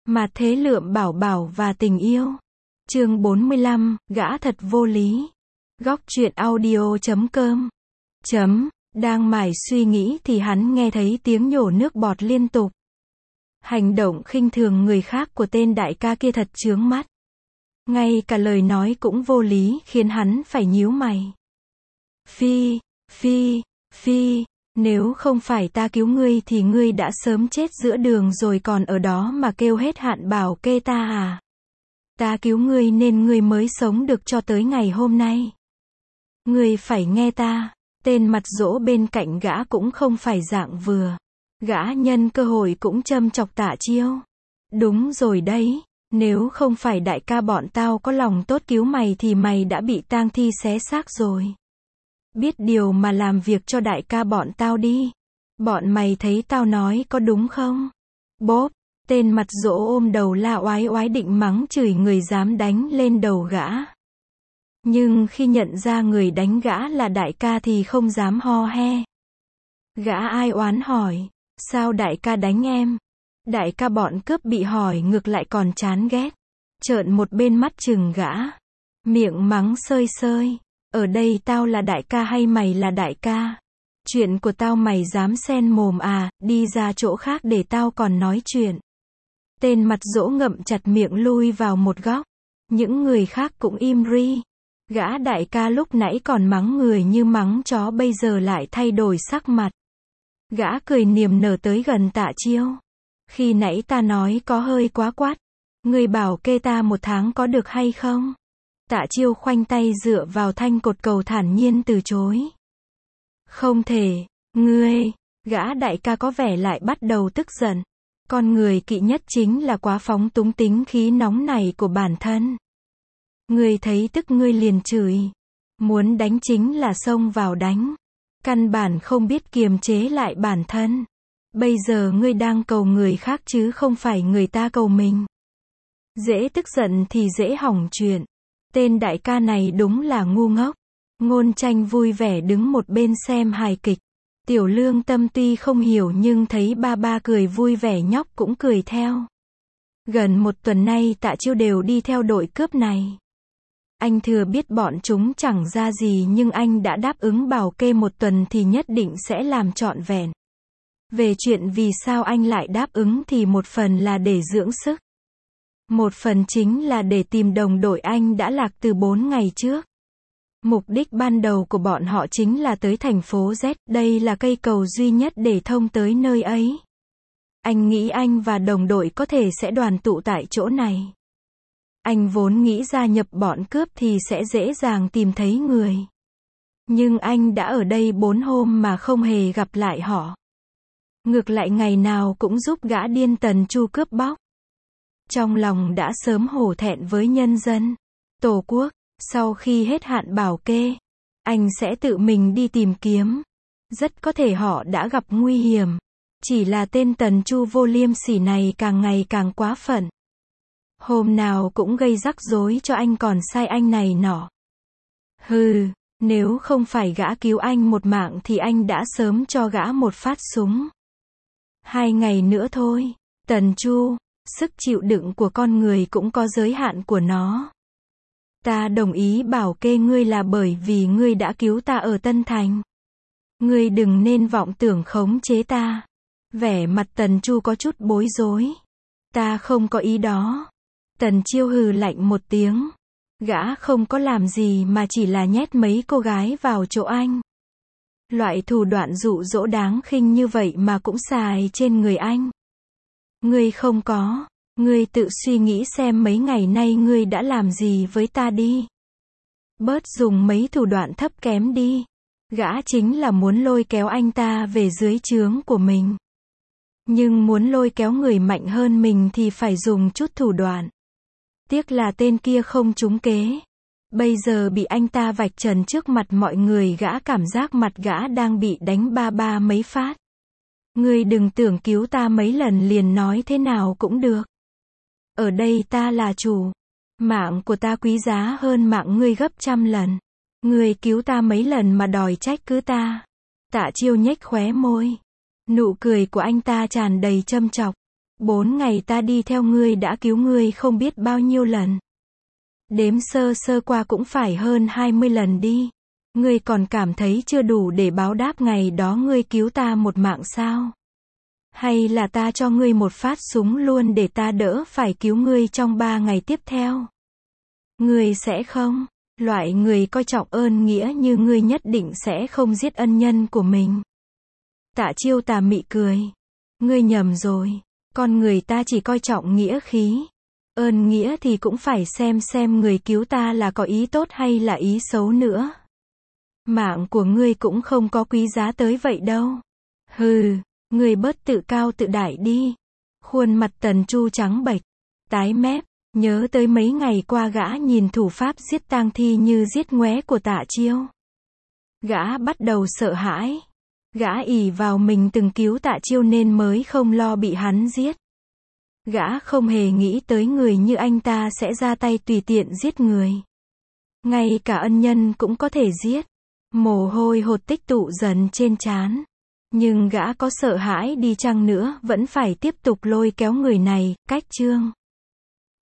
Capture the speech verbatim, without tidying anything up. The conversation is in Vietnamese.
Mà thế lượm bảo bảo và tình yêu. Chương bốn mươi lăm, gã thật vô lý. Góc truyện audio chấm com. Chấm, đang mải suy nghĩ thì hắn nghe thấy tiếng nhổ nước bọt liên tục. Hành động khinh thường người khác của tên đại ca kia thật chướng mắt. Ngay cả lời nói cũng vô lý khiến hắn phải nhíu mày. Phi, phi, phi, nếu không phải ta cứu ngươi thì ngươi đã sớm chết giữa đường rồi còn ở đó mà kêu hết hạn bảo kê ta à? Ta cứu ngươi nên ngươi mới sống được cho tới ngày hôm nay. Ngươi phải nghe ta. Tên mặt dỗ bên cạnh gã cũng không phải dạng vừa. Gã nhân cơ hội cũng châm chọc Tạ Chiêu. Đúng rồi đấy, nếu không phải đại ca bọn tao có lòng tốt cứu mày thì mày đã bị tang thi xé xác rồi. Biết điều mà làm việc cho đại ca bọn tao đi. Bọn mày thấy tao nói có đúng không? Bốp, tên mặt dỗ ôm đầu la oái oái định mắng chửi người dám đánh lên đầu gã. Nhưng khi nhận ra người đánh gã là đại ca thì không dám ho he. Gã ai oán hỏi, sao đại ca đánh em? Đại ca bọn cướp bị hỏi ngược lại còn chán ghét. Trợn một bên mắt chừng gã. Miệng mắng sơi sơi. Ở đây tao là đại ca hay mày là đại ca? Chuyện của tao mày dám xen mồm à, đi ra chỗ khác để tao còn nói chuyện. Tên mặt dỗ ngậm chặt miệng lui vào một góc. Những người khác cũng im ri. Gã đại ca lúc nãy còn mắng người như mắng chó bây giờ lại thay đổi sắc mặt. Gã cười niềm nở tới gần Tạ Chiêu. Khi nãy ta nói có hơi quá quát. Ngươi bảo kê ta một tháng có được hay không? Tạ Chiêu khoanh tay dựa vào thanh cột cầu thản nhiên từ chối. Không thể, ngươi, gã đại ca có vẻ lại bắt đầu tức giận. Con người kỵ nhất chính là quá phóng túng tính khí nóng này của bản thân. Ngươi thấy tức ngươi liền chửi. Muốn đánh chính là xông vào đánh. Căn bản không biết kiềm chế lại bản thân. Bây giờ ngươi đang cầu người khác chứ không phải người ta cầu mình. Dễ tức giận thì dễ hỏng chuyện. Tên đại ca này đúng là ngu ngốc. Ngôn Tranh vui vẻ đứng một bên xem hài kịch. Tiểu Lương Tâm tuy không hiểu nhưng thấy ba ba cười vui vẻ nhóc cũng cười theo. Gần một tuần nay Tạ Chiêu đều đi theo đội cướp này. Anh thừa biết bọn chúng chẳng ra gì nhưng anh đã đáp ứng bảo kê một tuần thì nhất định sẽ làm trọn vẹn. Về chuyện vì sao anh lại đáp ứng thì một phần là để dưỡng sức. Một phần chính là để tìm đồng đội anh đã lạc từ bốn ngày trước. Mục đích ban đầu của bọn họ chính là tới thành phố Z, đây là cây cầu duy nhất để thông tới nơi ấy. Anh nghĩ anh và đồng đội có thể sẽ đoàn tụ tại chỗ này. Anh vốn nghĩ gia nhập bọn cướp thì sẽ dễ dàng tìm thấy người. Nhưng anh đã ở đây bốn hôm mà không hề gặp lại họ. Ngược lại ngày nào cũng giúp gã điên Tần Chu cướp bóc. Trong lòng đã sớm hổ thẹn với nhân dân, Tổ quốc, sau khi hết hạn bảo kê, anh sẽ tự mình đi tìm kiếm. Rất có thể họ đã gặp nguy hiểm. Chỉ là tên Tần Chu vô liêm sỉ này càng ngày càng quá phận. Hôm nào cũng gây rắc rối cho anh còn sai anh này nọ. Hừ, nếu không phải gã cứu anh một mạng thì anh đã sớm cho gã một phát súng. Hai ngày nữa thôi, Tần Chu, sức chịu đựng của con người cũng có giới hạn của nó. Ta đồng ý bảo kê ngươi là bởi vì ngươi đã cứu ta ở Tân Thành. Ngươi đừng nên vọng tưởng khống chế ta. Vẻ mặt Tần Chu có chút bối rối. Ta không có ý đó. Tần Chiêu hừ lạnh một tiếng. Gã không có làm gì mà chỉ là nhét mấy cô gái vào chỗ anh. Loại thủ đoạn dụ dỗ đáng khinh như vậy mà cũng xài trên người anh. Ngươi không có. Ngươi tự suy nghĩ xem mấy ngày nay ngươi đã làm gì với ta đi. Bớt dùng mấy thủ đoạn thấp kém đi. Gã chính là muốn lôi kéo anh ta về dưới trướng của mình. Nhưng muốn lôi kéo người mạnh hơn mình thì phải dùng chút thủ đoạn. Tiếc là tên kia không trúng kế. Bây giờ bị anh ta vạch trần trước mặt mọi người gã cảm giác mặt gã đang bị đánh ba ba mấy phát. Ngươi đừng tưởng cứu ta mấy lần liền nói thế nào cũng được. Ở đây ta là chủ. Mạng của ta quý giá hơn mạng ngươi gấp trăm lần. Ngươi cứu ta mấy lần mà đòi trách cứ ta. Tạ Chiêu nhếch khóe môi. Nụ cười của anh ta tràn đầy châm chọc. Bốn ngày ta đi theo ngươi đã cứu ngươi không biết bao nhiêu lần. Đếm sơ sơ qua cũng phải hơn hai mươi lần đi. Ngươi còn cảm thấy chưa đủ để báo đáp ngày đó ngươi cứu ta một mạng sao? Hay là ta cho ngươi một phát súng luôn để ta đỡ phải cứu ngươi trong ba ngày tiếp theo? Ngươi sẽ không? Loại người coi trọng ơn nghĩa như ngươi nhất định sẽ không giết ân nhân của mình. Tạ Chiêu tà mị cười. Ngươi nhầm rồi. Con người ta chỉ coi trọng nghĩa khí. Ơn nghĩa thì cũng phải xem xem người cứu ta là có ý tốt hay là ý xấu nữa. Mạng của ngươi cũng không có quý giá tới vậy đâu. Hừ, ngươi bớt tự cao tự đại đi. Khuôn mặt Tần Chu trắng bệch, tái mép, nhớ tới mấy ngày qua gã nhìn thủ pháp giết tang thi như giết ngoé của Tạ Chiêu. Gã bắt đầu sợ hãi. Gã ỷ vào mình từng cứu Tạ Chiêu nên mới không lo bị hắn giết. Gã không hề nghĩ tới người như anh ta sẽ ra tay tùy tiện giết người. Ngay cả ân nhân cũng có thể giết. Mồ hôi hột tích tụ dần trên trán. Nhưng gã có sợ hãi đi chăng nữa vẫn phải tiếp tục lôi kéo người này, cách chương.